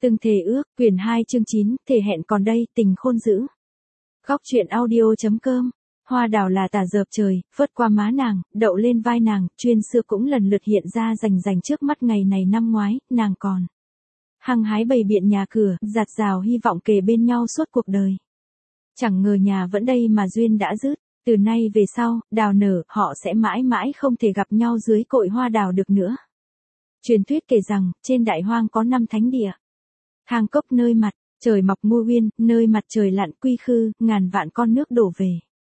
Từng thề ước, quyển 2 chương 9, thề hẹn còn đây, tình khôn dữ. Góc truyện audio.com. Hoa đào là tà dợp trời, phớt qua má nàng, đậu lên vai nàng, chuyên xưa cũng lần lượt hiện ra rành rành trước mắt ngày này năm ngoái, nàng còn hăng hái bày biện nhà cửa, giạt rào hy vọng kề bên nhau suốt cuộc đời. Chẳng ngờ nhà vẫn đây mà duyên đã dứt, từ nay về sau, đào nở, họ sẽ mãi mãi không thể gặp nhau dưới cội hoa đào được nữa. Truyền thuyết kể rằng, trên đại hoang có 5 thánh địa. Thang Cốc nơi mặt trời mọc Ngô Uyên, nơi mặt trời lặn Quy Khư, ngàn vạn con nước đổ về.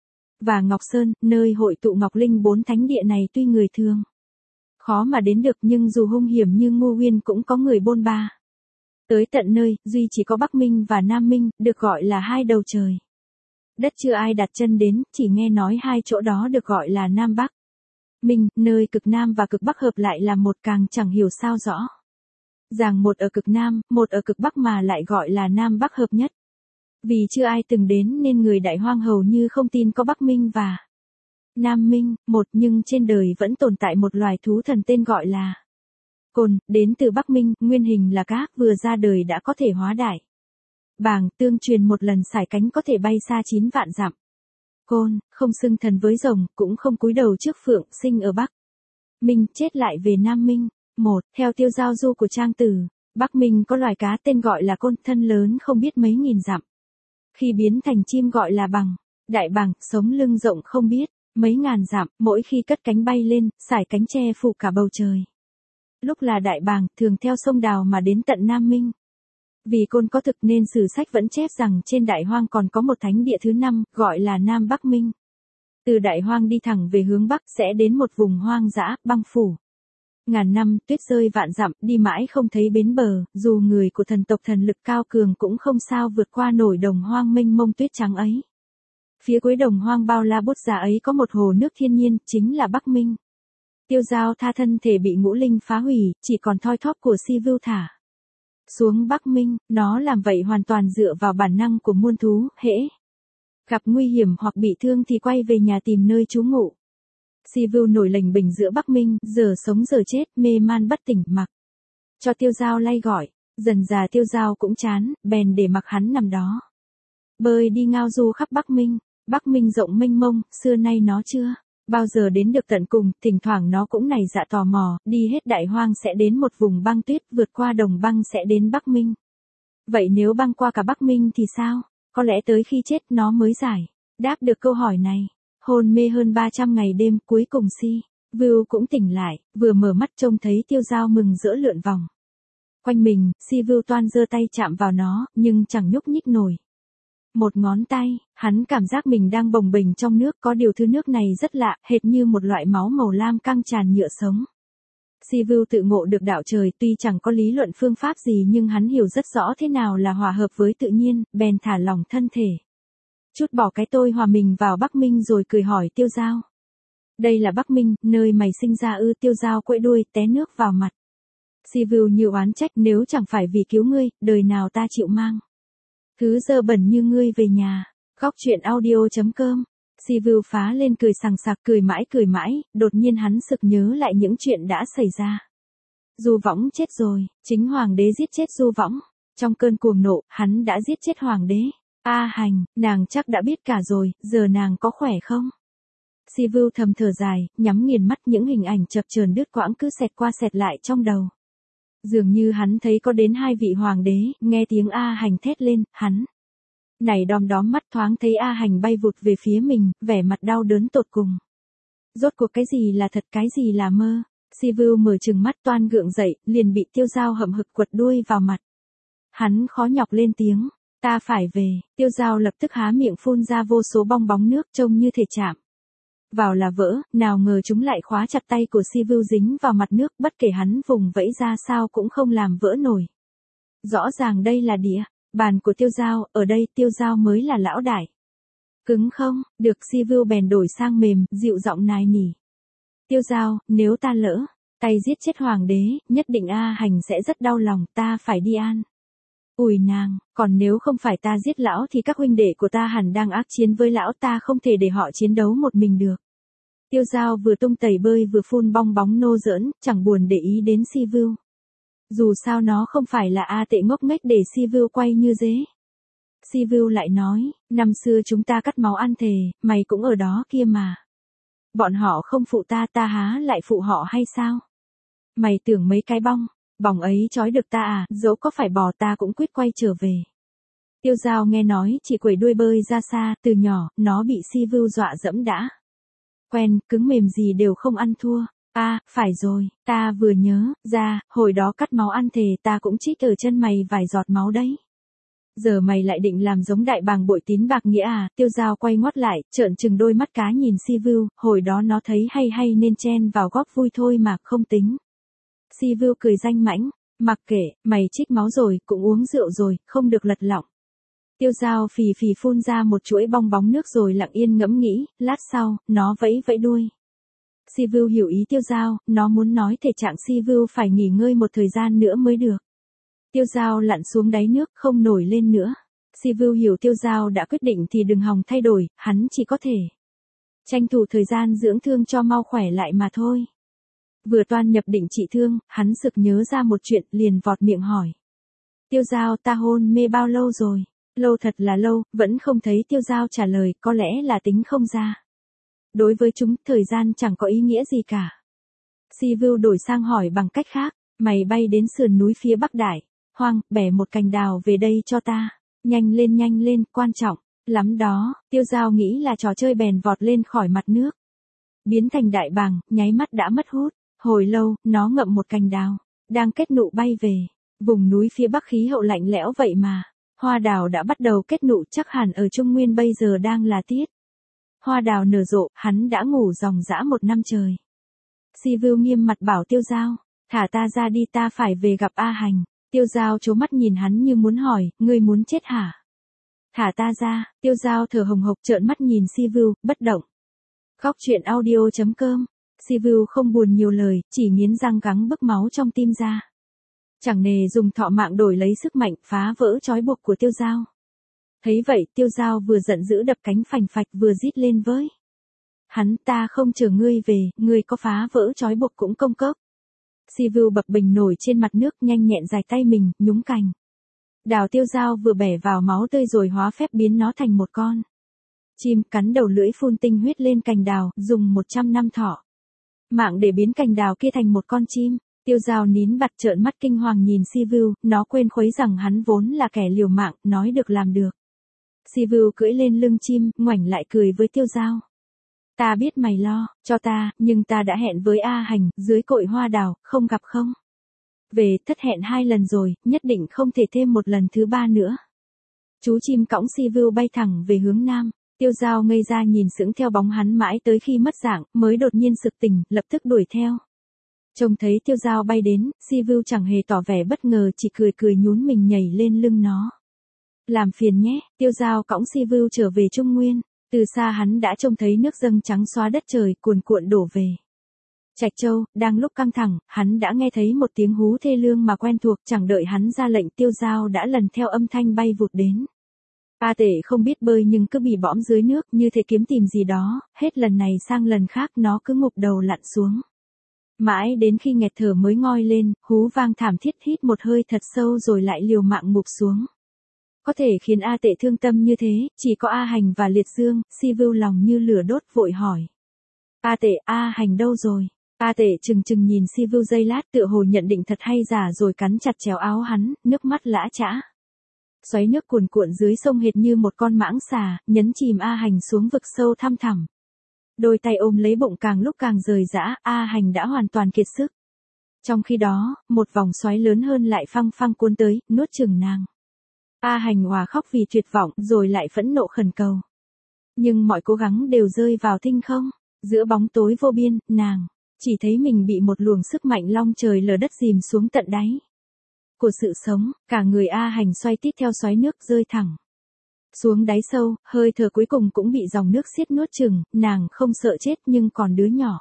Và Ngọc Sơn, nơi hội tụ Ngọc Linh. 4 thánh địa này tuy người thường khó mà đến được nhưng dù hung hiểm như Ngô Uyên cũng có người bôn ba. Tới tận nơi, duy chỉ có Bắc Minh và Nam Minh, được gọi là hai đầu trời. Đất chưa ai đặt chân đến, chỉ nghe nói hai chỗ đó được gọi là Nam Bắc. Minh, nơi cực Nam và cực Bắc hợp lại là một, càng chẳng hiểu sao rõ ràng một ở cực Nam, một ở cực Bắc mà lại gọi là Nam Bắc hợp nhất. Vì chưa ai từng đến nên người đại hoang hầu như không tin có Bắc Minh và Nam Minh, một, nhưng trên đời vẫn tồn tại một loài thú thần tên gọi là côn, đến từ Bắc Minh, nguyên hình là cá, vừa ra đời đã có thể hóa đại bàng, tương truyền một lần sải cánh có thể bay xa 9 vạn dặm. Côn, không xưng thần với rồng, cũng không cúi đầu trước phượng, sinh ở Bắc Minh, chết lại về Nam Minh. Một, theo tiêu giao du của Trang Tử, Bắc Minh có loài cá tên gọi là côn, thân lớn không biết mấy nghìn dặm. Khi biến thành chim gọi là bằng, đại bàng, sống lưng rộng không biết mấy ngàn dặm, mỗi khi cất cánh bay lên, sải cánh che phủ cả bầu trời. Lúc là đại bàng, thường theo sông Đào mà đến tận Nam Minh. Vì côn có thực nên sử sách vẫn chép rằng trên đại hoang còn có một thánh địa thứ 5, gọi là Nam Bắc Minh. Từ đại hoang đi thẳng về hướng Bắc sẽ đến một vùng hoang dã, băng phủ. Ngàn năm, tuyết rơi vạn dặm, đi mãi không thấy bến bờ, dù người của thần tộc thần lực cao cường cũng không sao vượt qua nổi đồng hoang mênh mông tuyết trắng ấy. Phía cuối đồng hoang bao la bút giá ấy có một hồ nước thiên nhiên, chính là Bắc Minh. Tiêu Dao tha thân thể bị ngũ linh phá hủy, chỉ còn thoi thóp của Si Vưu thả xuống Bắc Minh, nó làm vậy hoàn toàn dựa vào bản năng của muôn thú, hễ gặp nguy hiểm hoặc bị thương thì quay về nhà tìm nơi trú ngụ. Si Vưu nổi lềnh bềnh giữa Bắc Minh, giờ sống giờ chết, mê man bất tỉnh, mặc cho Tiêu Dao lay gọi. Dần già Tiêu Dao cũng chán, bèn để mặc hắn nằm đó bơi đi ngao du khắp Bắc Minh. Bắc Minh rộng mênh mông, xưa nay nó chưa bao giờ đến được tận cùng, thỉnh thoảng nó cũng nảy dạ tò mò, đi hết đại hoang sẽ đến một vùng băng tuyết, vượt qua đồng băng sẽ đến Bắc Minh. Vậy nếu băng qua cả Bắc Minh thì sao? Có lẽ tới khi chết nó mới giải đáp được câu hỏi này. Hôn mê hơn 300 ngày đêm, cuối cùng Si Vưu cũng tỉnh lại, vừa mở mắt trông thấy Tiêu Dao mừng rỡ lượn vòng quanh mình. Si Vưu toan giơ tay chạm vào nó, nhưng chẳng nhúc nhích nổi một ngón tay. Hắn cảm giác mình đang bồng bềnh trong nước, có điều thứ nước này rất lạ, hệt như một loại máu màu lam căng tràn nhựa sống. Si Vưu tự ngộ được đạo trời, tuy chẳng có lý luận phương pháp gì nhưng hắn hiểu rất rõ thế nào là hòa hợp với tự nhiên, bèn thả lỏng thân thể. Chút bỏ cái tôi hòa mình vào Bắc Minh rồi cười hỏi Tiêu Dao. Đây là Bắc Minh, nơi mày sinh ra ư? Tiêu Dao quẫy đuôi, té nước vào mặt Si Vưu như oán trách, nếu chẳng phải vì cứu ngươi, đời nào ta chịu mang thứ dơ bẩn như ngươi về nhà. Góc truyện audio.com. Si Vưu phá lên cười sằng sặc, cười mãi, đột nhiên hắn sực nhớ lại những chuyện đã xảy ra. Du Võng chết rồi, chính hoàng đế giết chết Du Võng. Trong cơn cuồng nộ, hắn đã giết chết hoàng đế. A Hành, nàng chắc đã biết cả rồi, giờ nàng có khỏe không? Si Vưu thầm thở dài, nhắm nghiền mắt, những hình ảnh chập chờn đứt quãng cứ xẹt qua xẹt lại trong đầu. Dường như hắn thấy có đến 2 vị hoàng đế, nghe tiếng A Hành thét lên, hắn nảy đom đóm mắt thoáng thấy A Hành bay vụt về phía mình, vẻ mặt đau đớn tột cùng. Rốt cuộc cái gì là thật, cái gì là mơ? Si Vưu mở trừng mắt toan gượng dậy, liền bị Tiêu Dao hậm hực quật đuôi vào mặt. Hắn khó nhọc lên tiếng, ta phải về. Tiêu Dao lập tức há miệng phun ra vô số bong bóng nước trông như thể chạm vào là vỡ, nào ngờ chúng lại khóa chặt tay của Si Vưu dính vào mặt nước, bất kể hắn vùng vẫy ra sao cũng không làm vỡ nổi. Rõ ràng đây là địa bàn của Tiêu Dao, ở đây Tiêu Dao mới là lão đại. Cứng không? Được. Si Vưu bèn đổi sang mềm, dịu giọng nài nỉ. Tiêu Dao, nếu ta lỡ tay giết chết hoàng đế, nhất định A Hành sẽ rất đau lòng, ta phải đi an ủi nàng, còn nếu không phải ta giết lão thì các huynh đệ của ta hẳn đang ác chiến với lão, ta không thể để họ chiến đấu một mình được. Tiêu Dao vừa tung tẩy bơi vừa phun bong bóng nô giỡn, chẳng buồn để ý đến Si Vưu. Dù sao nó không phải là A Tệ ngốc nghếch để Sivu quay như dế. Sivu lại nói, năm xưa chúng ta cắt máu ăn thề, mày cũng ở đó kia mà. Bọn họ không phụ ta, ta há lại phụ họ hay sao? Mày tưởng mấy cái bòng ấy trói được ta à, dẫu có phải bò ta cũng quyết quay trở về. Tiêu Dao nghe nói chỉ quẩy đuôi bơi ra xa, từ nhỏ, nó bị Sivu dọa dẫm đã. Quen, cứng mềm gì đều không ăn thua. À, phải rồi, ta vừa nhớ ra, hồi đó cắt máu ăn thề ta cũng trích ở chân mày vài giọt máu đấy. Giờ mày lại định làm giống đại bàng bội tín bạc nghĩa à? Tiêu Dao quay ngoắt lại, trợn trừng đôi mắt cá nhìn Sivu, hồi đó nó thấy hay nên chen vào góp vui thôi mà không tính. Sivu cười danh mãnh, mặc kệ, mày trích máu rồi, cũng uống rượu rồi, không được lật lọng. Tiêu Dao phì phì phun ra một chuỗi bong bóng nước rồi lặng yên ngẫm nghĩ, lát sau, nó vẫy vẫy đuôi. Sivu hiểu ý Tiêu Dao, nó muốn nói thể trạng Sivu phải nghỉ ngơi một thời gian nữa mới được. Tiêu Dao lặn xuống đáy nước, không nổi lên nữa. Sivu hiểu Tiêu Dao đã quyết định thì đừng hòng thay đổi, hắn chỉ có thể tranh thủ thời gian dưỡng thương cho mau khỏe lại mà thôi. Vừa toan nhập định trị thương, hắn sực nhớ ra một chuyện, liền vọt miệng hỏi. Tiêu Dao, ta hôn mê bao lâu rồi? Lâu thật là lâu, vẫn không thấy Tiêu Dao trả lời, có lẽ là tính không ra. Đối với chúng, thời gian chẳng có ý nghĩa gì cả. Sivu đổi sang hỏi bằng cách khác, mày bay đến sườn núi phía Bắc Đại Hoang, bẻ một cành đào về đây cho ta. Nhanh lên, quan trọng lắm đó. Tiêu Dao nghĩ là trò chơi bèn vọt lên khỏi mặt nước. Biến thành đại bàng, nháy mắt đã mất hút. Hồi lâu, nó ngậm một cành đào, đang kết nụ bay về. Vùng núi phía Bắc khí hậu lạnh lẽo vậy mà. Hoa đào đã bắt đầu kết nụ, chắc hẳn ở Trung Nguyên bây giờ đang là tiết hoa đào nở rộ, hắn đã ngủ ròng rã một năm trời. Sivu nghiêm mặt bảo Tiêu Dao, thả ta ra đi, ta phải về gặp A Hành. Tiêu Dao trố mắt nhìn hắn như muốn hỏi, ngươi muốn chết hả? Thả ta ra. Tiêu Dao thở hồng hộc trợn mắt nhìn Sivu, bất động. Góc truyện audio.com. Sivu không buồn nhiều lời, chỉ nghiến răng gắng bức máu trong tim ra. Chẳng nề dùng thọ mạng đổi lấy sức mạnh phá vỡ trói buộc của Tiêu Dao. Thấy vậy, Tiêu Dao vừa giận dữ đập cánh phành phạch vừa rít lên với hắn, ta không chở ngươi về, ngươi có phá vỡ trói buộc cũng công cốc. Sivu bập bình nổi trên mặt nước, nhanh nhẹn dài tay mình, nhúng cành đào Tiêu Dao vừa bẻ vào máu tươi rồi hóa phép biến nó thành một con chim, cắn đầu lưỡi phun tinh huyết lên cành đào, dùng 100 năm thọ mạng để biến cành đào kia thành một con chim. Tiêu Dao nín bặt trợn mắt kinh hoàng nhìn Sivu, nó quên khuấy rằng hắn vốn là kẻ liều mạng, nói được làm được. Sivu cưỡi lên lưng chim, ngoảnh lại cười với Tiêu Dao. Ta biết mày lo cho ta, nhưng ta đã hẹn với A Hành, dưới cội hoa đào, không gặp không? Về, thất hẹn 2 lần rồi, nhất định không thể thêm một lần thứ 3 nữa. Chú chim cõng Sivu bay thẳng về hướng nam. Tiêu Dao ngây ra nhìn sững theo bóng hắn mãi tới khi mất dạng, mới đột nhiên sực tỉnh, lập tức đuổi theo. Trông thấy Tiêu Dao bay đến, Sivu chẳng hề tỏ vẻ bất ngờ, chỉ cười nhún mình nhảy lên lưng nó. Làm phiền nhé. Tiêu Dao cõng Sivu trở về Trung Nguyên. Từ xa hắn đã trông thấy nước dâng trắng xóa đất trời, cuồn cuộn đổ về Trạch Châu. Đang lúc căng thẳng, hắn đã nghe thấy một tiếng hú thê lương mà quen thuộc, chẳng đợi hắn ra lệnh, Tiêu Dao đã lần theo âm thanh bay vụt đến. A Tể không biết bơi nhưng cứ bị bõm dưới nước, như thể kiếm tìm gì đó, hết lần này sang lần khác nó cứ ngụp đầu lặn xuống. Mãi đến khi nghẹt thở mới ngoi lên, hú vang thảm thiết, hít một hơi thật sâu rồi lại liều mạng ngụp xuống. Có thể khiến A Tể thương tâm như thế, chỉ có A Hành và Liệt Dương. Sivu lòng như lửa đốt vội hỏi. A Tể, A Hành đâu rồi? A Tể chừng nhìn Sivu giây lát, tựa hồ nhận định thật hay giả rồi cắn chặt chéo áo hắn, nước mắt lã chã. Xoáy nước cuồn cuộn dưới sông hệt như một con mãng xà, nhấn chìm A Hành xuống vực sâu thăm thẳm. Đôi tay ôm lấy bụng càng lúc càng rời rã, A Hành đã hoàn toàn kiệt sức. Trong khi đó, một vòng xoáy lớn hơn lại phăng phăng cuốn tới, nuốt chửng nàng. A Hành òa khóc vì tuyệt vọng, rồi lại phẫn nộ khẩn cầu. Nhưng mọi cố gắng đều rơi vào thinh không. Giữa bóng tối vô biên, nàng chỉ thấy mình bị một luồng sức mạnh long trời lở đất dìm xuống tận đáy của sự sống. Cả người A Hành xoay tít theo xoáy nước rơi thẳng xuống đáy sâu, hơi thở cuối cùng cũng bị dòng nước xiết nuốt chửng. Nàng không sợ chết nhưng còn đứa nhỏ.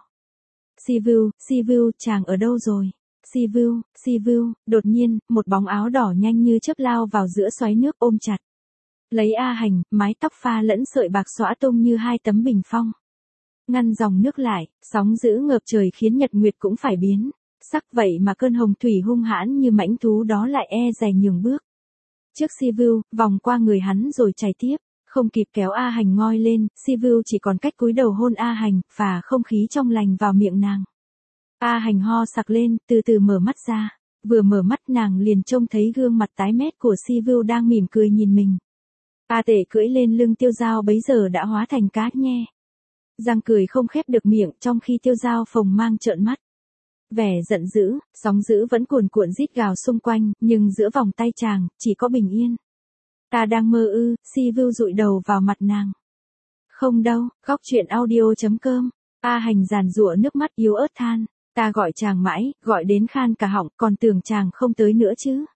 Sivu, chàng ở đâu rồi? Sivu, đột nhiên, một bóng áo đỏ nhanh như chớp lao vào giữa xoáy nước ôm chặt lấy A Hành, mái tóc pha lẫn sợi bạc xõa tung như 2 tấm bình phong. Ngăn dòng nước lại, sóng dữ ngập trời khiến nhật nguyệt cũng phải biến Sắc vậy mà cơn hồng thủy hung hãn như mãnh thú đó lại e dè nhường bước. Trước Sivu, vòng qua người hắn rồi chảy tiếp, không kịp kéo A Hành ngoi lên, Sivu chỉ còn cách cúi đầu hôn A Hành, phả không khí trong lành vào miệng nàng. A Hành ho sặc lên, từ từ mở mắt ra. Vừa mở mắt nàng liền trông thấy gương mặt tái mét của Sivu đang mỉm cười nhìn mình. A Tể cưỡi lên lưng Tiêu Dao bấy giờ đã hóa thành cá nhe. Răng cười không khép được miệng trong khi Tiêu Dao phồng mang trợn mắt. Vẻ giận dữ, sóng dữ vẫn cuồn cuộn rít gào xung quanh, nhưng giữa vòng tay chàng, chỉ có bình yên. Ta đang mơ ư, Sivu dụi đầu vào mặt nàng. Không đâu, góc chuyện audio.com. A Hành giàn giụa nước mắt yếu ớt than. Ta gọi chàng mãi, gọi đến khan cả họng, còn tưởng chàng không tới nữa chứ.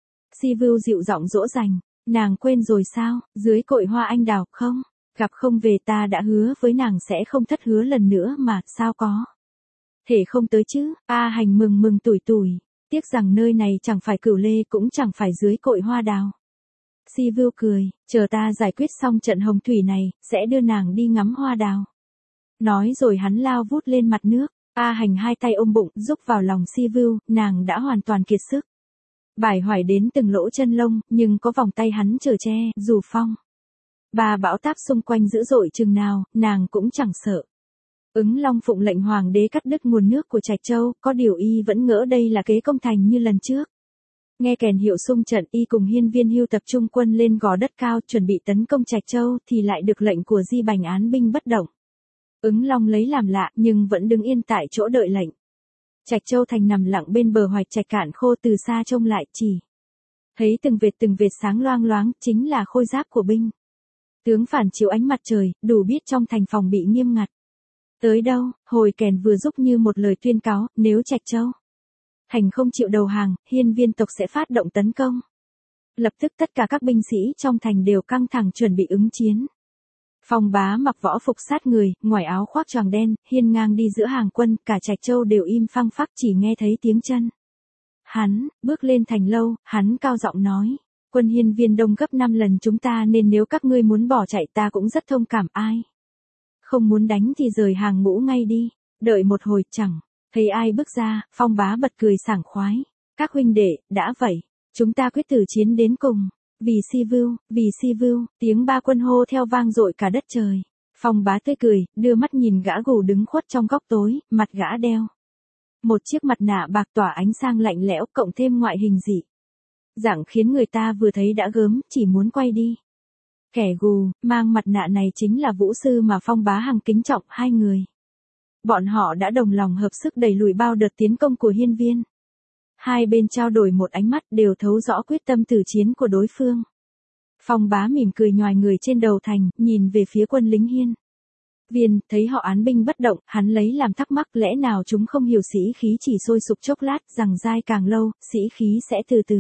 Sivu dịu giọng dỗ dành. Nàng quên rồi sao, dưới cội hoa anh đào, không? Gặp không về ta đã hứa với nàng sẽ không thất hứa lần nữa mà, sao có? Thể không tới chứ, A Hành mừng mừng tủi tủi. Tiếc rằng nơi này chẳng phải Cửu Lê cũng chẳng phải dưới cội hoa đào. Sivu cười, chờ ta giải quyết xong trận hồng thủy này, sẽ đưa nàng đi ngắm hoa đào. Nói rồi hắn lao vút lên mặt nước. A Hành hai tay ôm bụng, rúc vào lòng Sivu, nàng đã hoàn toàn kiệt sức. Bải hoài đến từng lỗ chân lông, nhưng có vòng tay hắn chở che, dù phong. Ba bão táp xung quanh dữ dội chừng nào, nàng cũng chẳng sợ. Ứng Long phụng lệnh hoàng đế cắt đứt nguồn nước của Trạch Châu, có điều y vẫn ngỡ đây là kế công thành như lần trước. Nghe kèn hiệu xung trận, y cùng Hiên Viên Hưu tập trung quân lên gò đất cao chuẩn bị tấn công Trạch Châu thì lại được lệnh của Di Bành án binh bất động. Ứng Long lấy làm lạ nhưng vẫn đứng yên tại chỗ đợi lệnh. Trạch Châu thành nằm lặng bên bờ hoạch trạch cạn khô, từ xa trông lại chỉ thấy từng vệt sáng loang loáng, chính là khôi giáp của binh. Tướng phản chiếu ánh mặt trời, đủ biết trong thành phòng bị nghiêm ngặt. Tới đâu, hồi kèn vừa giúp như một lời tuyên cáo, nếu Trạch Châu thành không chịu đầu hàng, Hiên Viên tộc sẽ phát động tấn công. Lập tức tất cả các binh sĩ trong thành đều căng thẳng chuẩn bị ứng chiến. Phong Bá mặc võ phục sát người, ngoài áo khoác choàng đen, hiên ngang đi giữa hàng quân, cả Trạch Châu đều im phăng phắc chỉ nghe thấy tiếng chân. Hắn, bước lên thành lâu, hắn cao giọng nói, quân Hiên Viên đông gấp 5 lần chúng ta nên nếu các ngươi muốn bỏ chạy ta cũng rất thông cảm, ai không muốn đánh thì rời hàng ngũ ngay đi. Đợi một hồi chẳng thấy ai bước ra, Phong Bá bật cười sảng khoái. Các huynh đệ, đã vậy, chúng ta quyết tử chiến đến cùng. Vì Sivu, tiếng ba quân hô theo vang dội cả đất trời. Phong Bá tươi cười, đưa mắt nhìn gã gù đứng khuất trong góc tối, mặt gã đeo một chiếc mặt nạ bạc tỏa ánh sang lạnh lẽo, cộng thêm ngoại hình dị dạng khiến người ta vừa thấy đã gớm, chỉ muốn quay đi. Kẻ gù mang mặt nạ này chính là Vũ Sư mà Phong Bá hằng kính trọng. Hai người bọn họ đã đồng lòng hợp sức đẩy lùi bao đợt tiến công của Hiên Viên. Hai bên trao đổi một ánh mắt, đều thấu rõ quyết tâm tử chiến của đối phương. Phong Bá mỉm cười nhoài người trên đầu thành, nhìn về phía quân lính Hiên Viên, thấy họ án binh bất động, hắn lấy làm thắc mắc, lẽ nào chúng không hiểu sĩ khí chỉ sôi sục chốc lát, rằng dai càng lâu, sĩ khí sẽ từ từ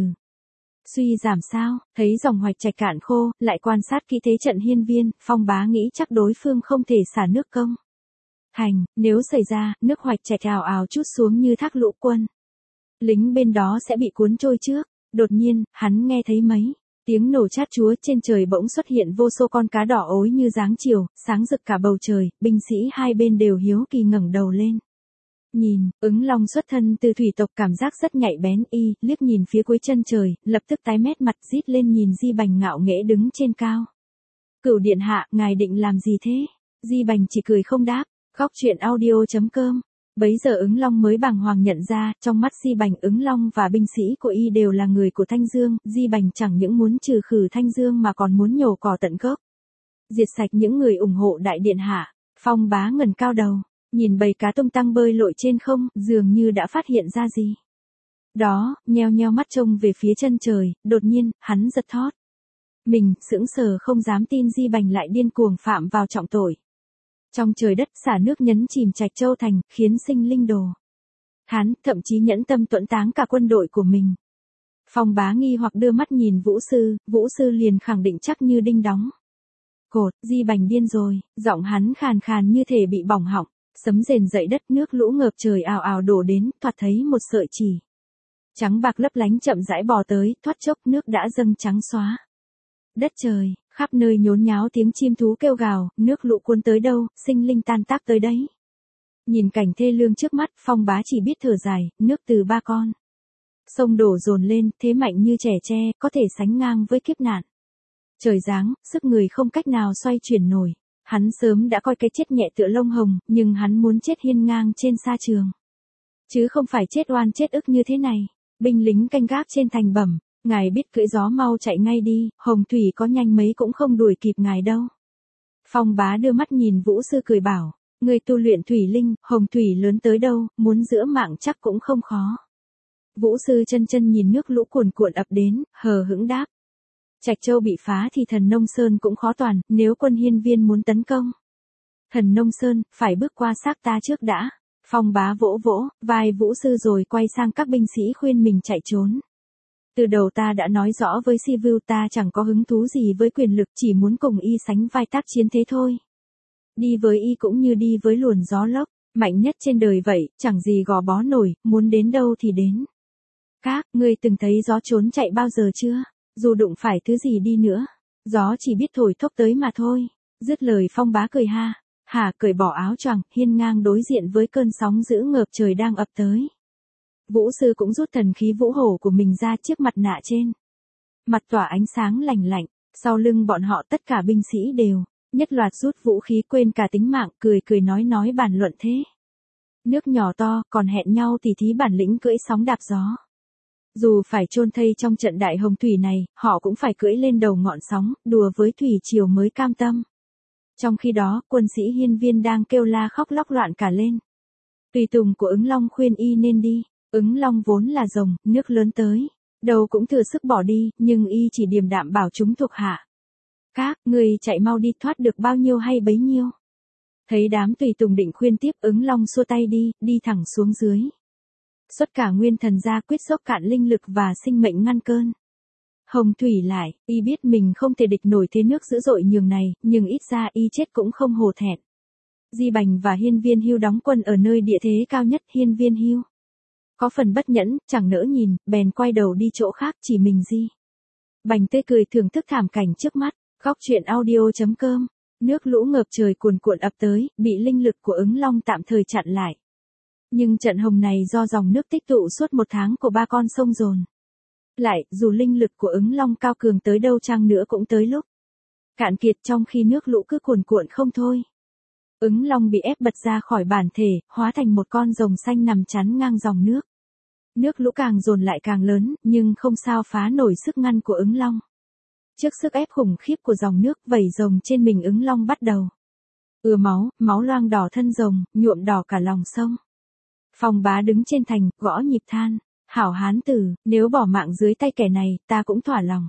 suy giảm sao? Thấy dòng hoạch trạch cạn khô, lại quan sát kỹ thế trận Hiên Viên, Phong Bá nghĩ chắc đối phương không thể xả nước công thành, nếu xảy ra, nước hoạch trạch ào ào trút xuống như thác lũ quân. Lính bên đó sẽ bị cuốn trôi trước. Đột nhiên, hắn nghe thấy mấy tiếng nổ chát chúa, trên trời bỗng xuất hiện vô số con cá đỏ ối như dáng chiều, sáng rực cả bầu trời, binh sĩ hai bên đều hiếu kỳ ngẩng đầu lên. Nhìn, Ứng Long xuất thân từ thủy tộc, cảm giác rất nhạy bén, y liếc nhìn phía cuối chân trời, lập tức tái mét mặt, rít lên nhìn Di Bành ngạo nghễ đứng trên cao. Cửu điện hạ, ngài định làm gì thế? Di Bành chỉ cười không đáp. Góc chuyện audio.com. Bấy giờ Ứng Long mới bàng hoàng nhận ra, trong mắt Di Bành, Ứng Long và binh sĩ của y đều là người của Thanh Dương. Di Bành chẳng những muốn trừ khử Thanh Dương mà còn muốn nhổ cỏ tận gốc, diệt sạch những người ủng hộ đại điện hạ. Phong Bá ngẩng cao đầu, nhìn bầy cá tung tăng bơi lội trên không, dường như đã phát hiện ra gì đó, nheo nheo mắt trông về phía chân trời. Đột nhiên, hắn giật thót mình, sững sờ không dám tin Di Bành lại điên cuồng phạm vào trọng tội. Trong trời đất xả nước nhấn chìm Trạch Châu thành, khiến sinh linh đồ thán, thậm chí nhẫn tâm tuẫn táng cả quân đội của mình. Phong Bá nghi hoặc đưa mắt nhìn Vũ Sư liền khẳng định chắc như đinh đóng cột, Di Bành điên rồi, giọng hắn khàn khàn như thể bị bỏng họng, sấm rền dậy đất, nước lũ ngợp trời ào ào đổ đến, thoạt thấy một sợi chỉ trắng bạc lấp lánh chậm rãi bò tới, thoát chốc nước đã dâng trắng xóa đất trời, khắp nơi nhốn nháo tiếng chim thú kêu gào, nước lũ cuốn tới đâu, sinh linh tan tác tới đấy. Nhìn cảnh thê lương trước mắt, Phong Bá chỉ biết thở dài, nước từ ba con sông đổ dồn lên, thế mạnh như trẻ tre, có thể sánh ngang với kiếp nạn. Trời giáng, sức người không cách nào xoay chuyển nổi. Hắn sớm đã coi cái chết nhẹ tựa lông hồng, nhưng hắn muốn chết hiên ngang trên sa trường. Chứ không phải chết oan chết ức như thế này. Binh lính canh gác trên thành bẩm, ngài biết cưỡi gió mau chạy ngay đi, hồng thủy có nhanh mấy cũng không đuổi kịp ngài đâu. Phong Bá đưa mắt nhìn Vũ Sư cười bảo, người tu luyện thủy linh, hồng thủy lớn tới đâu, muốn giữ mạng chắc cũng không khó. Vũ Sư chân chân nhìn nước lũ cuồn cuộn ập đến, hờ hững đáp. Trạch Châu bị phá thì Thần Nông Sơn cũng khó toàn, nếu quân Hiên Viên muốn tấn công Thần Nông Sơn, phải bước qua xác ta trước đã. Phong Bá vỗ vỗ vai Vũ Sư rồi quay sang các binh sĩ khuyên mình chạy trốn. Từ đầu ta đã nói rõ với Sivu, ta chẳng có hứng thú gì với quyền lực, chỉ muốn cùng y sánh vai tác chiến thế thôi. Đi với y cũng như đi với luồn gió lốc, mạnh nhất trên đời vậy, chẳng gì gò bó nổi, muốn đến đâu thì đến. Các ngươi từng thấy gió trốn chạy bao giờ chưa? Dù đụng phải thứ gì đi nữa, gió chỉ biết thổi thốc tới mà thôi. Dứt lời Phong Bá cười ha hả, cởi bỏ áo choàng, hiên ngang đối diện với cơn sóng dữ ngợp trời đang ập tới. Vũ Sư cũng rút thần khí vũ hổ của mình ra chiếc mặt nạ trên. Mặt tỏa ánh sáng lành lạnh, sau lưng bọn họ tất cả binh sĩ đều nhất loạt rút vũ khí quên cả tính mạng, cười cười nói bàn luận thế. Nước nhỏ to, còn hẹn nhau tỉ thí bản lĩnh cưỡi sóng đạp gió. Dù phải chôn thây trong trận đại hồng thủy này, họ cũng phải cưỡi lên đầu ngọn sóng, đùa với thủy triều mới cam tâm. Trong khi đó, quân sĩ Hiên Viên đang kêu la khóc lóc loạn cả lên. Tùy tùng của Ứng Long khuyên y nên đi. Ứng Long vốn là rồng, nước lớn tới, đầu cũng thừa sức bỏ đi, nhưng y chỉ điềm đạm bảo chúng thuộc hạ. Các người chạy mau đi, thoát được bao nhiêu hay bấy nhiêu. Thấy đám tùy tùng định khuyên tiếp, Ứng Long xua tay đi thẳng xuống dưới. Xuất cả nguyên thần ra quyết dốc cạn linh lực và sinh mệnh ngăn cơn hồng thủy lại, y biết mình không thể địch nổi thế nước dữ dội nhường này, nhưng ít ra y chết cũng không hổ thẹn. Di Bành và Hiên Viên Hưu đóng quân ở nơi địa thế cao nhất. Hiên Viên Hưu có phần bất nhẫn, chẳng nỡ nhìn, bèn quay đầu đi chỗ khác, chỉ mình Di Bành tươi cười thưởng thức thảm cảnh trước mắt. Góc truyện audio.com. Nước lũ ngợp trời cuồn cuộn ập tới, bị linh lực của Ứng Long tạm thời chặn lại. Nhưng trận hồng này do dòng nước tích tụ suốt một tháng của ba con sông dồn lại, dù linh lực của Ứng Long cao cường tới đâu chăng nữa cũng tới lúc cạn kiệt, trong khi nước lũ cứ cuồn cuộn không thôi. Ứng Long bị ép bật ra khỏi bản thể, hóa thành một con rồng xanh nằm chắn ngang dòng nước. Nước lũ càng dồn lại càng lớn, nhưng không sao phá nổi sức ngăn của Ứng Long. Trước sức ép khủng khiếp của dòng nước, vẩy rồng trên mình Ứng Long bắt đầu máu loang đỏ thân rồng, nhuộm đỏ cả lòng sông. Phong Bá đứng trên thành, gõ nhịp than, hảo hán tử, nếu bỏ mạng dưới tay kẻ này, ta cũng thỏa lòng.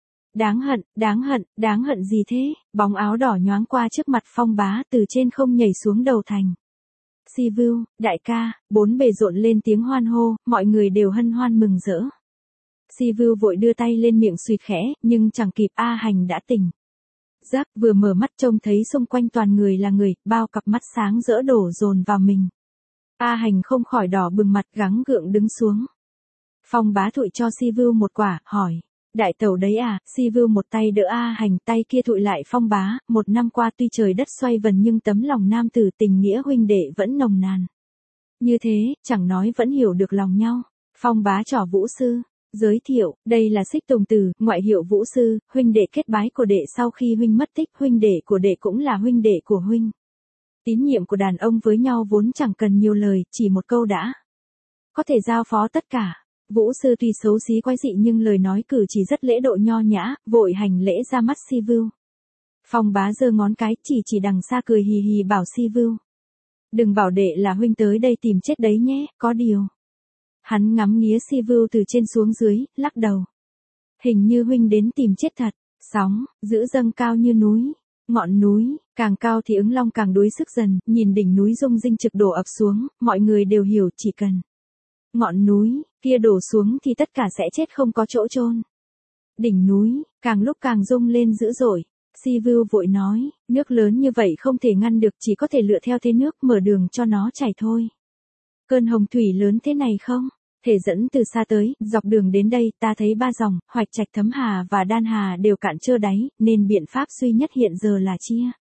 Đáng hận gì thế? Bóng áo đỏ nhoáng qua trước mặt Phong Bá, từ trên không nhảy xuống đầu thành. Sivu, đại ca, bốn bề rộn lên tiếng hoan hô, mọi người đều hân hoan mừng rỡ. Sivu vội đưa tay lên miệng suýt khẽ, nhưng chẳng kịp, A Hành đã tỉnh giấc, vừa mở mắt trông thấy xung quanh toàn người là người, bao cặp mắt sáng rỡ đổ dồn vào mình. A Hành không khỏi đỏ bừng mặt, gắng gượng đứng xuống. Phong Bá thụi cho Sivu một quả, hỏi, đại tẩu đấy à? Sivu một tay đỡ A Hành, tay kia thụi lại Phong Bá. Một năm qua tuy trời đất xoay vần nhưng tấm lòng nam tử tình nghĩa huynh đệ vẫn nồng nàn. Như thế, chẳng nói vẫn hiểu được lòng nhau. Phong Bá trỏ Vũ Sư, giới thiệu, đây là Xích Tùng Tử, ngoại hiệu Vũ Sư, huynh đệ kết bái của đệ sau khi huynh mất tích, huynh đệ của đệ cũng là huynh đệ của huynh. Tín nhiệm của đàn ông với nhau vốn chẳng cần nhiều lời, chỉ một câu đã có thể giao phó tất cả. Vũ Sư tuy xấu xí quái dị nhưng lời nói cử chỉ rất lễ độ nho nhã, vội hành lễ ra mắt Sivu. Phong Bá giơ ngón cái, chỉ đằng xa cười hì hì bảo Sivu, đừng bảo đệ là huynh tới đây tìm chết đấy nhé, có điều. Hắn ngắm nghía Sivu từ trên xuống dưới, lắc đầu. Hình như huynh đến tìm chết thật. Sóng dữ dâng cao như núi, ngọn núi càng cao thì Ứng Long càng đuối sức dần, nhìn đỉnh núi rung rinh trực đổ ập xuống, mọi người đều hiểu chỉ cần ngọn núi kia đổ xuống thì tất cả sẽ chết không có chỗ chôn. Đỉnh núi càng lúc càng rung lên dữ dội. Sivu vội nói, nước lớn như vậy không thể ngăn được, chỉ có thể lựa theo thế nước, mở đường cho nó chảy thôi. Cơn hồng thủy lớn thế này không thể dẫn từ xa tới, dọc đường đến đây ta thấy ba dòng, Hoạch Trạch, Thấm Hà và Đan Hà đều cạn trơ đáy, nên biện pháp duy nhất hiện giờ là chia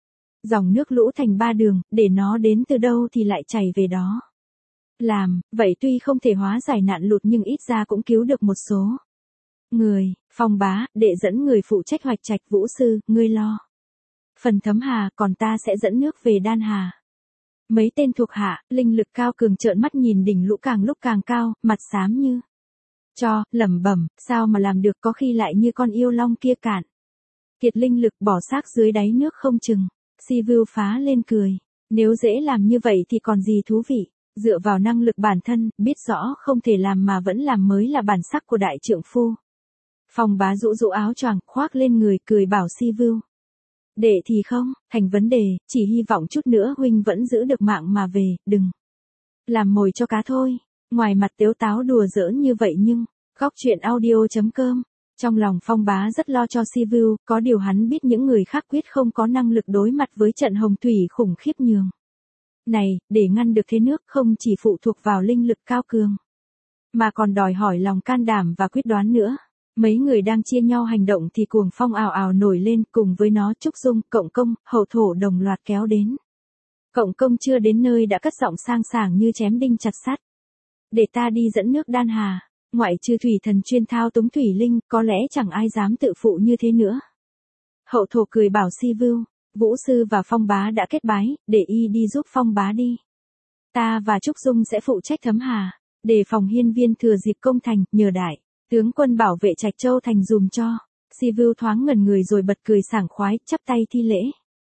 Dòng nước lũ thành ba đường, để nó đến từ đâu thì lại chảy về đó. Làm, vậy tuy không thể hóa giải nạn lụt nhưng ít ra cũng cứu được một số người. Phong Bá, đệ dẫn người phụ trách Hoạch Trạch. Vũ sư, ngươi lo phần Thấm Hà, còn ta sẽ dẫn nước về Đan Hà. Mấy tên thuộc hạ, linh lực cao cường trợn mắt nhìn đỉnh lũ càng lúc càng cao, mặt xám như cho, lẩm bẩm, sao mà làm được, có khi lại như con yêu long kia cạn kiệt linh lực bỏ xác dưới đáy nước không chừng. Sivu phá lên cười, nếu dễ làm như vậy thì còn gì thú vị, dựa vào năng lực bản thân, biết rõ không thể làm mà vẫn làm mới là bản sắc của đại trượng phu. Phong Bá rũ rũ áo choàng khoác lên người, cười bảo Sivu. Đệ thì không thành vấn đề, chỉ hy vọng chút nữa huynh vẫn giữ được mạng mà về, đừng làm mồi cho cá thôi. Ngoài mặt tếu táo đùa giỡn như vậy nhưng, góc chuyện audio.com, trong lòng Phong Bá rất lo cho Sivu, có điều hắn biết những người khác quyết không có năng lực đối mặt với trận hồng thủy khủng khiếp nhường này, để ngăn được thế nước không chỉ phụ thuộc vào linh lực cao cường, mà còn đòi hỏi lòng can đảm và quyết đoán nữa. Mấy người đang chia nhau hành động thì cuồng phong ào ào nổi lên, cùng với nó Trúc Dung, Cộng Công, Hậu Thổ đồng loạt kéo đến. Cộng Công chưa đến nơi đã cất giọng sang sảng như chém đinh chặt sắt. Để ta đi dẫn nước Đan Hà, ngoại trừ thủy thần chuyên thao túng thủy linh, có lẽ chẳng ai dám tự phụ như thế nữa. Hậu Thổ cười bảo Sivu, Vũ sư và Phong Bá đã kết bái, để y đi giúp Phong Bá đi. Ta và Trúc Dung sẽ phụ trách Thấm Hà, đề phòng hiên viên thừa dịp công thành, nhờ đại tướng quân bảo vệ Trạch Châu thành dùm cho. Sivu thoáng ngẩn người rồi bật cười sảng khoái, chắp tay thi lễ.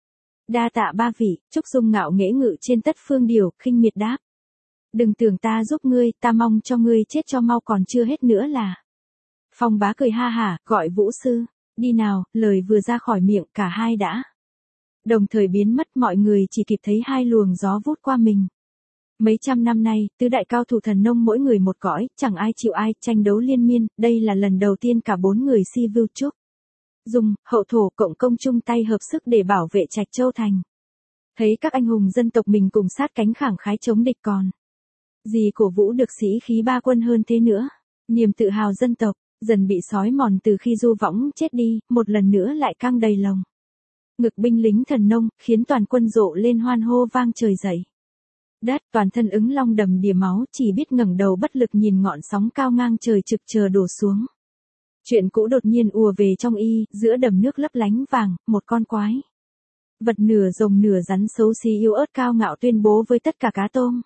Đa tạ ba vị. Trúc Dung ngạo nghễ ngự trên tất phương điều, khinh miệt đáp. Đừng tưởng ta giúp ngươi, ta mong cho ngươi chết cho mau còn chưa hết nữa là. Phong Bá cười ha hả, gọi Vũ sư, đi nào, lời vừa ra khỏi miệng cả hai đã đồng thời biến mất, mọi người chỉ kịp thấy hai luồng gió vút qua mình. Mấy trăm năm nay, tứ đại cao thủ thần nông mỗi người một cõi, chẳng ai chịu ai, tranh đấu liên miên, đây là lần đầu tiên cả bốn người Sivu Trúc Dung, Hậu Thổ, Cộng Công chung tay hợp sức để bảo vệ Trạch Châu thành. Thấy các anh hùng dân tộc mình cùng sát cánh khẳng khái chống địch còn gì cổ vũ được sĩ khí ba quân hơn thế nữa. Niềm tự hào dân tộc dần bị xói mòn từ khi Du Võng chết đi, một lần nữa lại căng đầy lồng ngực binh lính thần nông, khiến toàn quân rộ lên hoan hô vang trời dậy đất, toàn thân Ứng Long đầm đìa máu, chỉ biết ngẩng đầu bất lực nhìn ngọn sóng cao ngang trời trực chờ đổ xuống. Chuyện cũ đột nhiên ùa về trong y, giữa đầm nước lấp lánh vàng, một con quái vật nửa rồng nửa rắn xấu xí yếu ớt cao ngạo tuyên bố với tất cả cá tôm.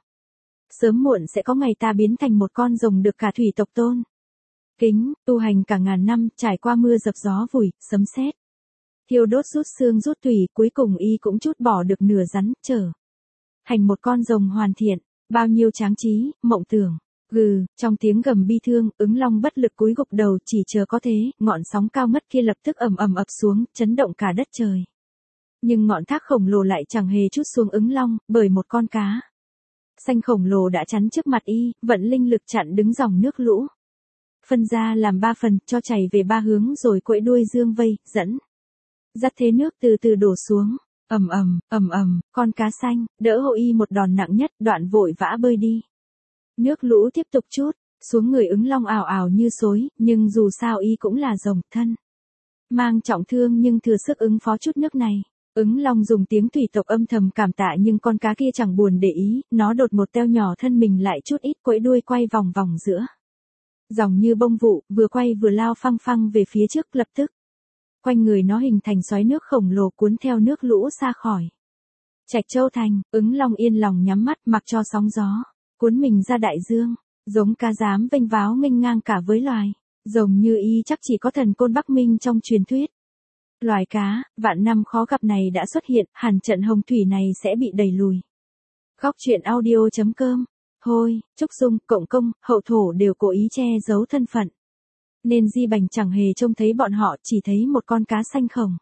Sớm muộn sẽ có ngày ta biến thành một con rồng được cả thủy tộc tôn kính, tu hành cả ngàn năm, trải qua mưa dập gió vùi, sấm sét thiêu đốt rút xương rút tủy, cuối cùng y cũng trút bỏ được nửa rắn, trở thành một con rồng hoàn thiện. Bao nhiêu tráng trí, mộng tưởng, gừ, trong tiếng gầm bi thương, Ứng Long bất lực cúi gục đầu, chỉ chờ có thế, ngọn sóng cao ngất kia lập tức ầm ầm ập xuống, chấn động cả đất trời. Nhưng ngọn thác khổng lồ lại chẳng hề trút xuống Ứng Long, bởi một con cá xanh khổng lồ đã chắn trước mặt y, vận linh lực chặn đứng dòng nước lũ. Phân ra làm ba phần, cho chảy về ba hướng rồi quẫy đuôi dương vây, dẫn dắt thế nước từ từ đổ xuống. Ầm ầm, con cá xanh đỡ hộ y một đòn nặng nhất, đoạn vội vã bơi đi. Nước lũ tiếp tục trút xuống người Ứng Long ào ào như xối, nhưng dù sao y cũng là rồng, thân mang trọng thương nhưng thừa sức ứng phó chút nước này. Ứng Long dùng tiếng thủy tộc âm thầm cảm tạ, nhưng con cá kia chẳng buồn để ý, nó đột một teo nhỏ thân mình lại chút ít, quẫy đuôi quay vòng vòng giữa dòng như bông vụ, vừa quay vừa lao phăng phăng về phía trước, lập tức quanh người nó hình thành xoáy nước khổng lồ cuốn theo nước lũ xa khỏi Trạch Châu thành. Ứng Long yên lòng nhắm mắt, mặc cho sóng gió cuốn mình ra đại dương, giống cá dám vênh váo nghênh ngang cả với loài rồng như y chắc chỉ có thần côn Bắc Minh trong truyền thuyết. Loài cá vạn năm khó gặp này đã xuất hiện, hẳn trận hồng thủy này sẽ bị đẩy lùi. Góc chuyện audio.com. Thôi, Trúc Dung, Cộng Công, Hậu Thổ đều cố ý che giấu thân phận, nên Di Bành chẳng hề trông thấy bọn họ, chỉ thấy một con cá xanh khổng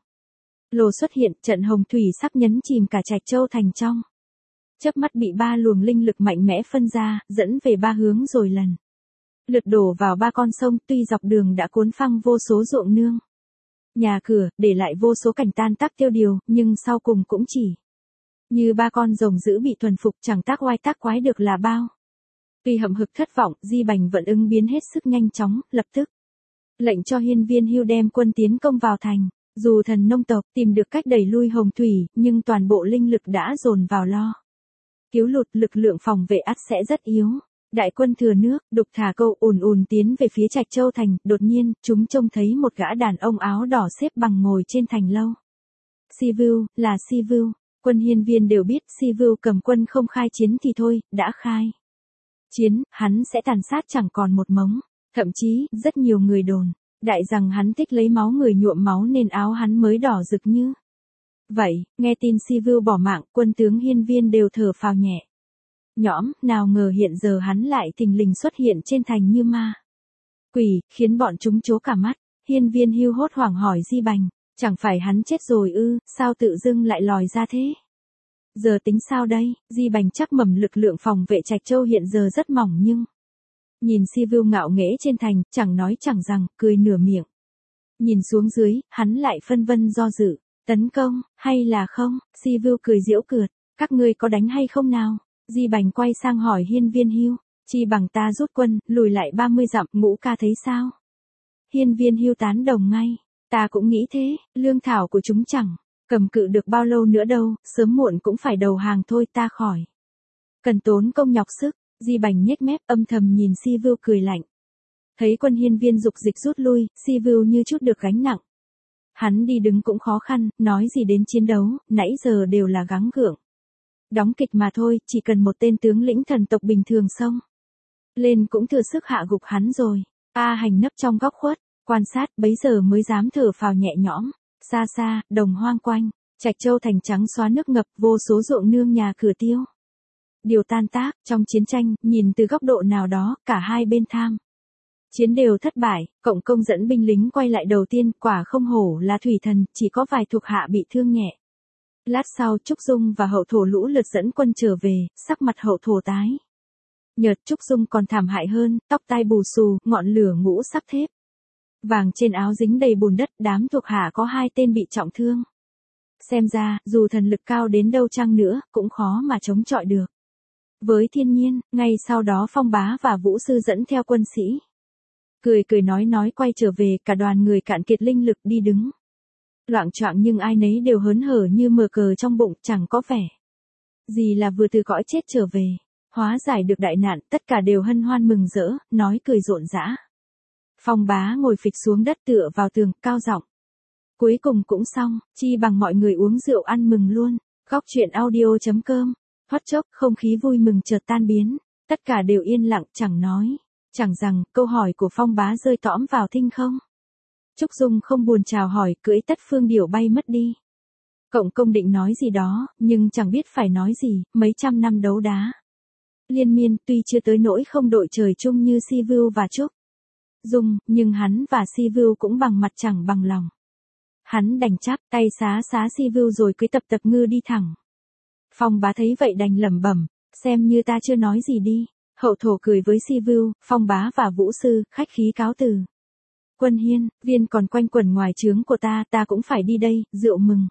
lồ xuất hiện. Trận hồng thủy sắp nhấn chìm cả Trạch Châu thành trong chớp mắt bị ba luồng linh lực mạnh mẽ phân ra, dẫn về ba hướng rồi lần lượt đổ vào ba con sông. Tuy dọc đường đã cuốn phăng vô số ruộng nương, nhà cửa, để lại vô số cảnh tan tác tiêu điều, nhưng sau cùng cũng chỉ như ba con rồng dữ bị thuần phục, chẳng tác oai tác quái được là bao. Tuy hậm hực thất vọng, Di Bành vẫn ứng biến hết sức nhanh chóng, lập tức lệnh cho hiên viên Hưu đem quân tiến công vào thành. Dù thần nông tộc tìm được cách đẩy lui hồng thủy, nhưng toàn bộ linh lực đã dồn vào lo cứu lụt, lực lượng phòng vệ ắt sẽ rất yếu. Đại quân thừa nước, đục thả câu ùn ùn tiến về phía Trạch Châu thành, đột nhiên, chúng trông thấy một gã đàn ông áo đỏ xếp bằng ngồi trên thành lâu. Sivu, là Sivu. Quân hiên viên đều biết Sivu cầm quân không khai chiến thì thôi, đã khai chiến, hắn sẽ tàn sát chẳng còn một mống. Thậm chí, rất nhiều người đồn đại rằng hắn thích lấy máu người nhuộm máu nên áo hắn mới đỏ rực như vậy. Nghe tin Sivu bỏ mạng, quân tướng hiên viên đều thở phào nhẹ nhõm, nào ngờ hiện giờ hắn lại thình lình xuất hiện trên thành như ma quỷ, khiến bọn chúng trố cả mắt. Hiên viên hưu hốt hoảng hỏi Di Bành, chẳng phải hắn chết rồi ư, sao tự dưng lại lòi ra thế? Giờ tính sao đây? Di Bành chắc mẩm lực lượng phòng vệ Trạch Châu hiện giờ rất mỏng nhưng nhìn Sivu ngạo nghễ trên thành, chẳng nói chẳng rằng, cười nửa miệng. Nhìn xuống dưới, hắn lại phân vân do dự, tấn công, hay là không? Sivu cười giễu cợt, các ngươi có đánh hay không nào? Di Bành quay sang hỏi hiên viên hưu, chi bằng ta rút quân, lùi lại 30 dặm, Ngũ ca thấy sao? Hiên viên hưu tán đồng ngay, ta cũng nghĩ thế, lương thảo của chúng chẳng cầm cự được bao lâu nữa đâu, sớm muộn cũng phải đầu hàng thôi, ta khỏi cần tốn công nhọc sức. Di Bành nhếch mép âm thầm nhìn Sivu cười lạnh. Thấy quân hiên viên dục dịch rút lui, Sivu như chút được gánh nặng. Hắn đi đứng cũng khó khăn, nói gì đến chiến đấu, nãy giờ đều là gắng gượng đóng kịch mà thôi, chỉ cần một tên tướng lĩnh thần tộc bình thường xông lên cũng thừa sức hạ gục hắn rồi. A Hành nấp trong góc khuất, quan sát, bấy giờ mới dám thở phào nhẹ nhõm. Xa xa, đồng hoang quanh, Trạch Châu thành trắng xóa nước ngập, vô số ruộng nương nhà cửa tiêu điều tan tác. Trong chiến tranh, nhìn từ góc độ nào đó, cả hai bên tham chiến đều thất bại. Cộng công dẫn binh lính quay lại đầu tiên, quả không hổ là thủy thần, chỉ có vài thuộc hạ bị thương nhẹ. Lát sau, Trúc Dung và Hậu Thổ lũ lượt dẫn quân trở về, sắc mặt Hậu Thổ tái nhợt, Trúc Dung còn thảm hại hơn, tóc tai bù xù, ngọn lửa ngũ sắc thép vàng trên áo dính đầy bùn đất. Đám thuộc hạ có 2 tên bị trọng thương. Xem ra, dù thần lực cao đến đâu chăng nữa, cũng khó mà chống chọi được với thiên nhiên. Ngay sau đó Phong Bá và Vũ Sư dẫn theo quân sĩ cười cười nói quay trở về, cả đoàn người cạn kiệt linh lực đi đứng loạng choạng, nhưng ai nấy đều hớn hở như mở cờ trong bụng, chẳng có vẻ gì là vừa từ cõi chết trở về. Hóa giải được đại nạn, tất cả đều hân hoan mừng rỡ, nói cười rộn rã. Phong Bá ngồi phịch xuống đất tựa vào tường, cao giọng. Cuối cùng cũng xong, chi bằng mọi người uống rượu ăn mừng luôn. Góc chuyện audio.com. Thoát chốc, không khí vui mừng chợt tan biến. Tất cả đều yên lặng, chẳng nói chẳng rằng, câu hỏi của Phong Bá rơi tõm vào thinh không. Trúc Dung không buồn chào hỏi, cưỡi Tất Phương Điểu bay mất đi. Cộng công định nói gì đó, nhưng chẳng biết phải nói gì. Mấy trăm năm đấu đá liên miên, tuy chưa tới nỗi không đội trời chung như Sivu và Trúc Dung, nhưng hắn và Sivu cũng bằng mặt chẳng bằng lòng. Hắn đành chắp tay xá Sivu rồi cưỡi Tập Ngư đi thẳng. Phong Bá thấy vậy đành lẩm bẩm, xem như ta chưa nói gì đi. Hậu Thổ cười với Sivu, Phong Bá và Vũ Sư, khách khí cáo từ. Quân hiên viên còn quanh quẩn ngoài trướng của ta cũng phải đi đây, rượu mừng.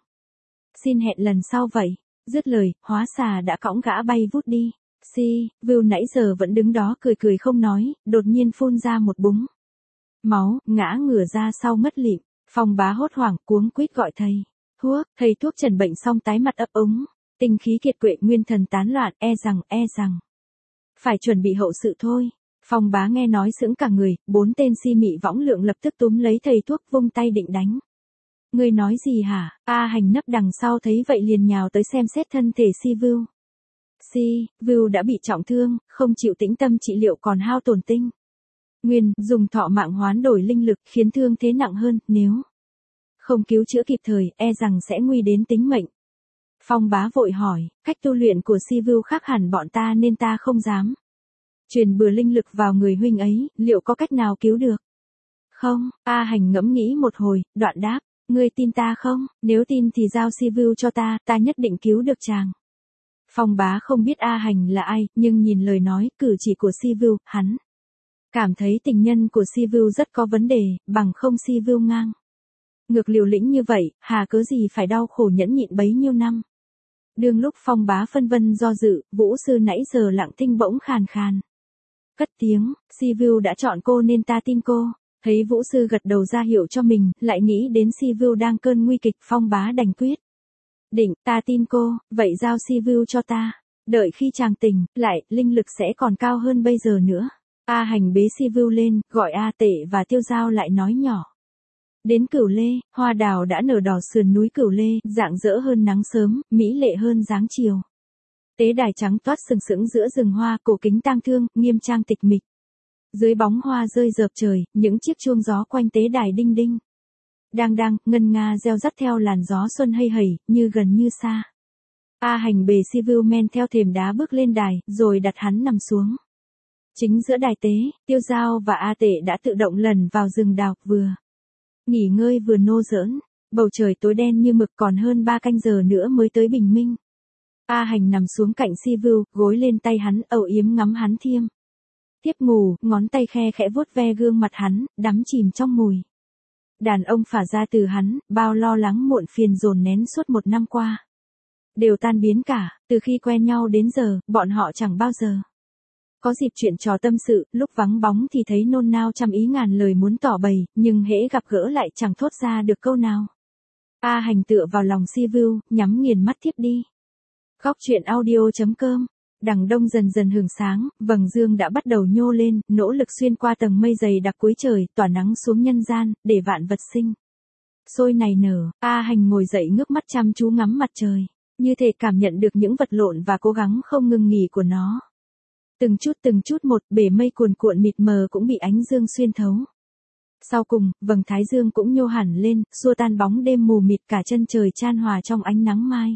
Xin hẹn lần sau vậy. Dứt lời, hóa xà đã cõng gã bay vút đi. Sivu nãy giờ vẫn đứng đó cười không nói, đột nhiên phun ra một búng máu, ngã ngửa ra sau mất lịm. Phong Bá hốt hoảng cuống quýt gọi thầy thuốc trần bệnh xong tái mặt ấp úng, tinh khí kiệt quệ, nguyên thần tán loạn, e rằng phải chuẩn bị hậu sự thôi. Phong Bá nghe nói sững cả người, 4 tên si mị võng lượng lập tức túm lấy thầy thuốc, vung tay định đánh. Ngươi nói gì hả? A Hành nấp đằng sau thấy vậy liền nhào tới xem xét thân thể Sivu. Sivu đã bị trọng thương, không chịu tĩnh tâm trị liệu còn hao tổn tinh nguyên, dùng thọ mạng hoán đổi linh lực, khiến thương thế nặng hơn, nếu không cứu chữa kịp thời, e rằng sẽ nguy đến tính mệnh. Phong Bá vội hỏi, cách tu luyện của Sivu khác hẳn bọn ta nên ta không dám truyền bừa linh lực vào người huynh ấy, liệu có cách nào cứu được không? A Hành ngẫm nghĩ một hồi, đoạn đáp, ngươi tin ta không? Nếu tin thì giao Sivu cho ta nhất định cứu được chàng. Phong Bá không biết A Hành là ai, nhưng nhìn lời nói, cử chỉ của Sivu, hắn cảm thấy tình nhân của Sivu rất có vấn đề, bằng không Sivu ngang ngược liều lĩnh như vậy, hà cớ gì phải đau khổ nhẫn nhịn bấy nhiêu năm. Đương lúc Phong Bá phân vân do dự, Vũ Sư nãy giờ lặng thinh bỗng khàn khàn cất tiếng, Sivu đã chọn cô nên ta tin cô. Thấy Vũ Sư gật đầu ra hiệu cho mình, lại nghĩ đến Sivu đang cơn nguy kịch, Phong Bá đành quyết. Định, ta tin cô, vậy giao Sivu cho ta. Đợi khi chàng tỉnh, lại, linh lực sẽ còn cao hơn bây giờ nữa. A Hành bế Sivu lên, gọi A Tệ và Tiêu Giao lại nói nhỏ. Đến Cửu Lê, hoa đào đã nở đỏ sườn núi Cửu Lê, rạng rỡ hơn nắng sớm, mỹ lệ hơn dáng chiều. Tế đài trắng toát sừng sững giữa rừng hoa, cổ kính tang thương, nghiêm trang tịch mịch. Dưới bóng hoa rơi rợp trời, những chiếc chuông gió quanh tế đài đinh đinh. Đang đang, ngân nga reo rắt theo làn gió xuân hay hẩy, như gần như xa. A Hành bề Sivu men theo thềm đá bước lên đài, rồi đặt hắn nằm xuống. Chính giữa đài tế, Tiêu Giao và A Tệ đã tự động lần vào rừng đào, vừa nghỉ ngơi vừa nô giỡn. Bầu trời tối đen như mực, còn hơn 3 canh giờ nữa mới tới bình minh. A Hành nằm xuống cạnh Sivu, gối lên tay hắn, âu yếm ngắm hắn thiêm tiếp ngủ, ngón tay khe khẽ vuốt ve gương mặt hắn, đắm chìm trong mùi đàn ông phả ra từ hắn, bao lo lắng muộn phiền dồn nén suốt 1 năm qua. Đều tan biến cả, từ khi quen nhau đến giờ, bọn họ chẳng bao giờ có dịp chuyện trò tâm sự, lúc vắng bóng thì thấy nôn nao trăm ý ngàn lời muốn tỏ bày, nhưng hễ gặp gỡ lại chẳng thốt ra được câu nào. A Hành tựa vào lòng Sivu, nhắm nghiền mắt thiếp đi. Góc truyện audio.com. Đằng đông dần dần hưởng sáng, vầng dương đã bắt đầu nhô lên, nỗ lực xuyên qua tầng mây dày đặc cuối trời, tỏa nắng xuống nhân gian, để vạn vật sinh sôi nảy nở. A Hành ngồi dậy ngước mắt chăm chú ngắm mặt trời, như thể cảm nhận được những vật lộn và cố gắng không ngừng nghỉ của nó. Từng chút một, bể mây cuồn cuộn mịt mờ cũng bị ánh dương xuyên thấu. Sau cùng, vầng thái dương cũng nhô hẳn lên, xua tan bóng đêm mù mịt, cả chân trời chan hòa trong ánh nắng mai.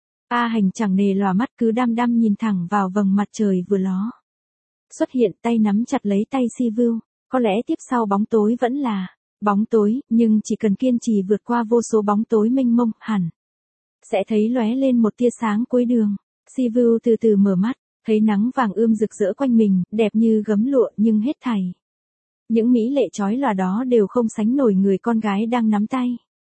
A Hành chẳng nề lòa mắt, cứ đăm đăm nhìn thẳng vào vầng mặt trời vừa ló xuất hiện, tay nắm chặt lấy tay Sivu. Có lẽ tiếp sau bóng tối vẫn là bóng tối, nhưng chỉ cần kiên trì vượt qua vô số bóng tối mênh mông, hẳn sẽ thấy lóe lên một tia sáng cuối đường. Sivu từ từ mở mắt, thấy nắng vàng ươm rực rỡ quanh mình, đẹp như gấm lụa, nhưng hết thảy những mỹ lệ chói lòa đó đều không sánh nổi người con gái đang nắm tay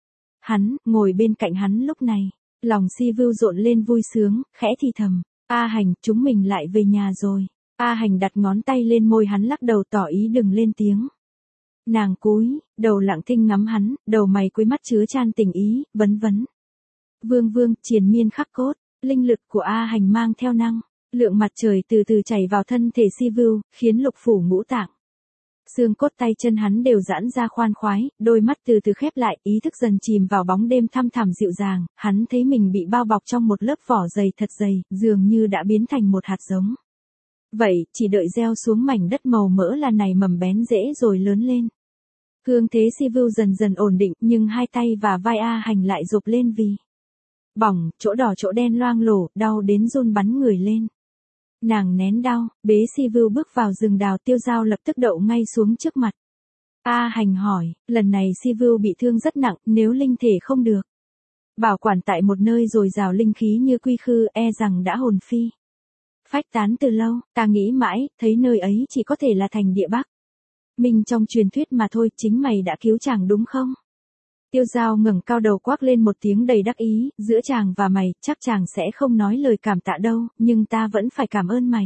hắn, ngồi bên cạnh hắn lúc này. Lòng Sivu rộn lên vui sướng, khẽ thì thầm. A Hành, chúng mình lại về nhà rồi. A Hành đặt ngón tay lên môi hắn, lắc đầu tỏ ý đừng lên tiếng. Nàng cúi đầu lặng thinh ngắm hắn, đầu mày cuối mắt chứa chan tình ý, vấn vấn. Vương vương, triền miên khắc cốt, linh lực của A Hành mang theo năng lượng mặt trời từ từ chảy vào thân thể Sivu, khiến lục phủ ngũ tạng, xương cốt tay chân hắn đều giãn ra khoan khoái, đôi mắt từ từ khép lại, ý thức dần chìm vào bóng đêm thăm thẳm dịu dàng, hắn thấy mình bị bao bọc trong một lớp vỏ dày thật dày, dường như đã biến thành một hạt giống. Vậy, chỉ đợi gieo xuống mảnh đất màu mỡ là này mầm bén rễ rồi lớn lên. Cương thế Sivu dần dần ổn định, nhưng hai tay và vai A Hành lại rộp lên vì bỏng, chỗ đỏ chỗ đen loang lổ, đau đến run bắn người lên. Nàng nén đau, bế Sivu bước vào rừng đào. Tiêu Giao lập tức đậu ngay xuống trước mặt. A Hành hỏi, lần này Sivu bị thương rất nặng, nếu linh thể không được bảo quản tại một nơi dồi dào linh khí như Quy Khư, e rằng đã hồn phi phách tán từ lâu. Ta nghĩ mãi, thấy nơi ấy chỉ có thể là thành địa Bắc Minh trong truyền thuyết mà thôi. Chính mày đã cứu chàng đúng không? Tiêu Giao ngẩng cao đầu quát lên một tiếng đầy đắc ý, giữa chàng và mày, chắc chàng sẽ không nói lời cảm tạ đâu, nhưng ta vẫn phải cảm ơn mày.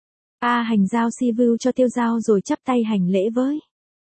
A Hành giao Sivu cho Tiêu Giao rồi chắp tay hành lễ với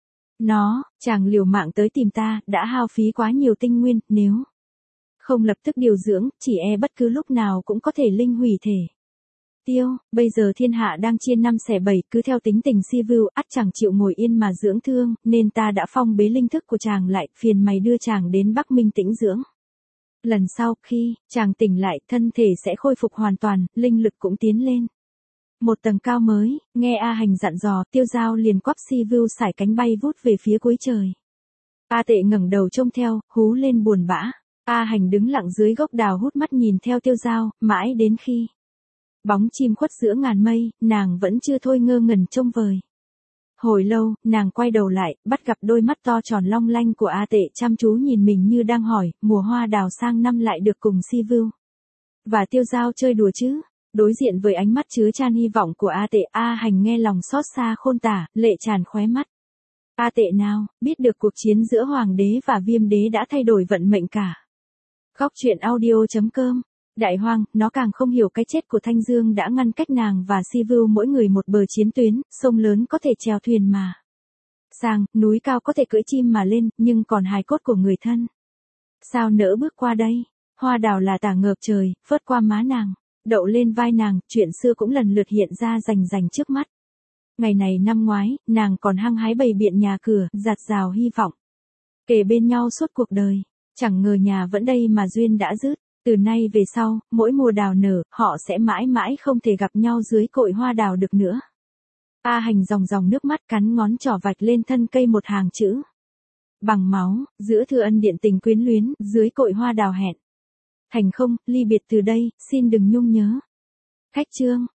nó. Chàng liều mạng tới tìm ta, đã hao phí quá nhiều tinh nguyên, nếu không lập tức điều dưỡng, chỉ e bất cứ lúc nào cũng có thể linh hủy thể. Tiêu, bây giờ thiên hạ đang chia năm xẻ bảy, cứ theo tính tình Sivu, ắt chẳng chịu ngồi yên mà dưỡng thương, nên ta đã phong bế linh thức của chàng lại, phiền mày đưa chàng đến Bắc Minh tĩnh dưỡng. Lần sau, khi chàng tỉnh lại, thân thể sẽ khôi phục hoàn toàn, linh lực cũng tiến lên một tầng cao mới. Nghe A Hành dặn dò, Tiêu Giao liền quắp Sivu sải cánh bay vút về phía cuối trời. A Tệ ngẩng đầu trông theo, hú lên buồn bã. A Hành đứng lặng dưới gốc đào hút mắt nhìn theo Tiêu Giao, mãi đến khi bóng chim khuất giữa ngàn mây, nàng vẫn chưa thôi ngơ ngẩn trông vời. Hồi lâu, nàng quay đầu lại, bắt gặp đôi mắt to tròn long lanh của A Tệ chăm chú nhìn mình như đang hỏi, mùa hoa đào sang năm lại được cùng Sivu và Tiêu Giao chơi đùa chứ? Đối diện với ánh mắt chứa chan hy vọng của A Tệ, A Hành nghe lòng xót xa khôn tả, lệ tràn khóe mắt. A Tệ nào, biết được cuộc chiến giữa Hoàng đế và Viêm đế đã thay đổi vận mệnh cả. Góc truyện audio.com. Đại Hoang, nó càng không hiểu cái chết của Thanh Dương đã ngăn cách nàng và Sivu mỗi người một bờ chiến tuyến, sông lớn có thể chèo thuyền mà Sang, núi cao có thể cưỡi chim mà lên, nhưng còn hài cốt của người thân. Sao nỡ bước qua đây? Hoa đào là tả ngợp trời, phớt qua má nàng, đậu lên vai nàng, chuyện xưa cũng lần lượt hiện ra rành rành trước mắt. Ngày này năm ngoái, nàng còn hăng hái bày biện nhà cửa, dạt dào hy vọng. Kề bên nhau suốt cuộc đời, chẳng ngờ nhà vẫn đây mà duyên đã dứt. Từ nay về sau, mỗi mùa đào nở, họ sẽ mãi mãi không thể gặp nhau dưới cội hoa đào được nữa. A Hành dòng dòng nước mắt cắn ngón trỏ vạch lên thân cây một hàng chữ. Bằng máu, giữa thư ân điện tình quyến luyến, dưới cội hoa đào hẹn. Thành không, ly biệt từ đây, xin đừng nhung nhớ. Khách chương.